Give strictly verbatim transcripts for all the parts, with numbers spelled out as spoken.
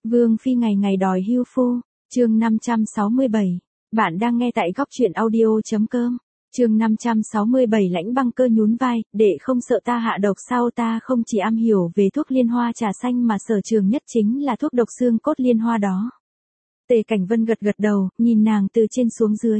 Vương Phi ngày ngày đòi hưu phu, chương năm trăm sáu mươi bảy. Bạn đang nghe tại góc truyện audio.com. Chương năm trăm sáu mươi bảy Lãnh Băng Cơ nhún vai, đệ không sợ ta hạ độc sao, ta không chỉ am hiểu về thuốc liên hoa trà xanh mà sở trường nhất chính là thuốc độc xương cốt liên hoa đó. Tề Cảnh Vân gật gật đầu, nhìn nàng từ trên xuống dưới.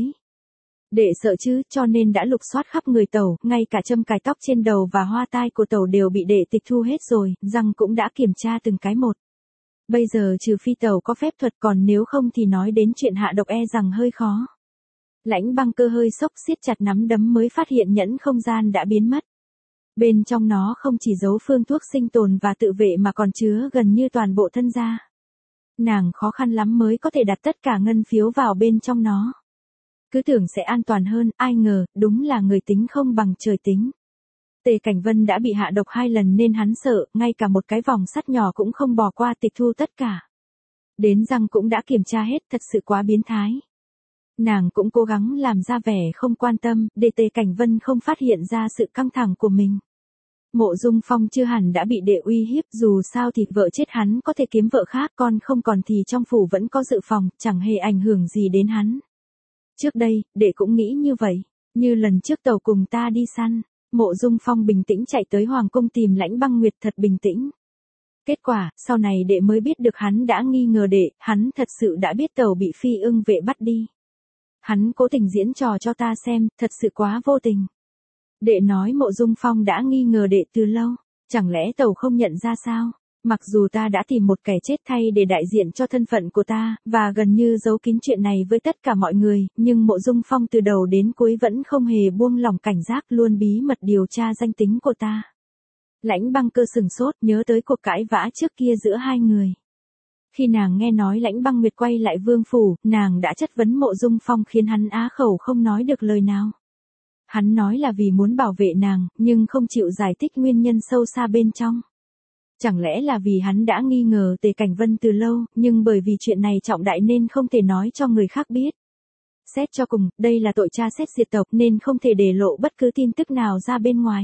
Đệ sợ chứ, cho nên đã lục soát khắp người tẩu, ngay cả châm cài tóc trên đầu và hoa tai của tẩu đều bị đệ tịch thu hết rồi, răng cũng đã kiểm tra từng cái một. Bây giờ trừ phi tẩu có phép thuật, còn nếu không thì nói đến chuyện hạ độc e rằng hơi khó. Lãnh Băng Cơ hơi sốc, siết chặt nắm đấm mới phát hiện nhẫn không gian đã biến mất. Bên trong nó không chỉ giấu phương thuốc sinh tồn và tự vệ mà còn chứa gần như toàn bộ thân gia. Nàng khó khăn lắm mới có thể đặt tất cả ngân phiếu vào bên trong nó. Cứ tưởng sẽ an toàn hơn, ai ngờ, đúng là người tính không bằng trời tính. Tề Cảnh Vân đã bị hạ độc hai lần nên hắn sợ, ngay cả một cái vòng sắt nhỏ cũng không bỏ qua tịch thu tất cả. Đến răng cũng đã kiểm tra hết, thật sự quá biến thái. Nàng cũng cố gắng làm ra vẻ không quan tâm, để Tề Cảnh Vân không phát hiện ra sự căng thẳng của mình. Mộ Dung Phong chưa hẳn đã bị đệ uy hiếp, dù sao thì vợ chết hắn có thể kiếm vợ khác, con không còn thì trong phủ vẫn có dự phòng, chẳng hề ảnh hưởng gì đến hắn. Trước đây, đệ cũng nghĩ như vậy, như lần trước tàu cùng ta đi săn, Mộ Dung Phong bình tĩnh chạy tới Hoàng cung tìm Lãnh Băng Nguyệt thật bình tĩnh. Kết quả, sau này đệ mới biết được hắn đã nghi ngờ đệ, hắn thật sự đã biết tàu bị Phi Ưng vệ bắt đi. Hắn cố tình diễn trò cho ta xem, thật sự quá vô tình. Đệ nói Mộ Dung Phong đã nghi ngờ đệ từ lâu, chẳng lẽ tàu không nhận ra sao? Mặc dù ta đã tìm một kẻ chết thay để đại diện cho thân phận của ta, và gần như giấu kín chuyện này với tất cả mọi người, nhưng Mộ Dung Phong từ đầu đến cuối vẫn không hề buông lỏng cảnh giác, luôn bí mật điều tra danh tính của ta. Lãnh Băng Cơ sừng sốt, nhớ tới cuộc cãi vã trước kia giữa hai người. Khi nàng nghe nói Lãnh Băng Nguyệt quay lại vương phủ, nàng đã chất vấn Mộ Dung Phong khiến hắn á khẩu không nói được lời nào. Hắn nói là vì muốn bảo vệ nàng, nhưng không chịu giải thích nguyên nhân sâu xa bên trong. Chẳng lẽ là vì hắn đã nghi ngờ Tề Cảnh Vân từ lâu, nhưng bởi vì chuyện này trọng đại nên không thể nói cho người khác biết. Xét cho cùng, đây là tội tra xét diệt tộc nên không thể để lộ bất cứ tin tức nào ra bên ngoài.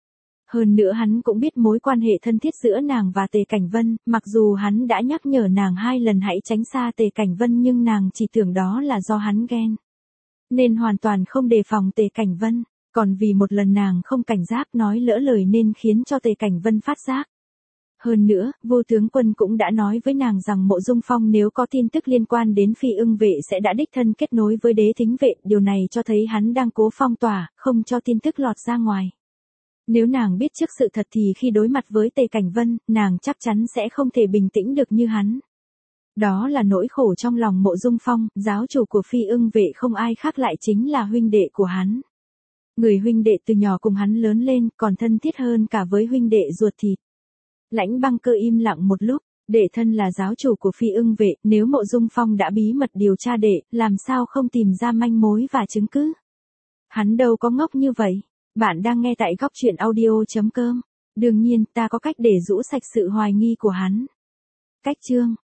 Hơn nữa hắn cũng biết mối quan hệ thân thiết giữa nàng và Tề Cảnh Vân, mặc dù hắn đã nhắc nhở nàng hai lần hãy tránh xa Tề Cảnh Vân nhưng nàng chỉ tưởng đó là do hắn ghen. Nên hoàn toàn không đề phòng Tề Cảnh Vân, còn vì một lần nàng không cảnh giác nói lỡ lời nên khiến cho Tề Cảnh Vân phát giác. Hơn nữa, Vô tướng quân cũng đã nói với nàng rằng Mộ Dung Phong nếu có tin tức liên quan đến Phi Ưng vệ sẽ đã đích thân kết nối với Đế Thính vệ, điều này cho thấy hắn đang cố phong tỏa, không cho tin tức lọt ra ngoài. Nếu nàng biết trước sự thật thì khi đối mặt với Tề Cảnh Vân, nàng chắc chắn sẽ không thể bình tĩnh được như hắn. Đó là nỗi khổ trong lòng Mộ Dung Phong, giáo chủ của Phi Ưng vệ không ai khác lại chính là huynh đệ của hắn. Người huynh đệ từ nhỏ cùng hắn lớn lên, còn thân thiết hơn cả với huynh đệ ruột thịt. Lãnh Băng Cơ im lặng một lúc, đệ thân là giáo chủ của Phi Ưng vệ, nếu Mộ Dung Phong đã bí mật điều tra đệ, làm sao không tìm ra manh mối và chứng cứ? Hắn đâu có ngốc như vậy. Bạn đang nghe tại góc truyện audio.com. Đương nhiên, ta có cách để rũ sạch sự hoài nghi của hắn. Cách chương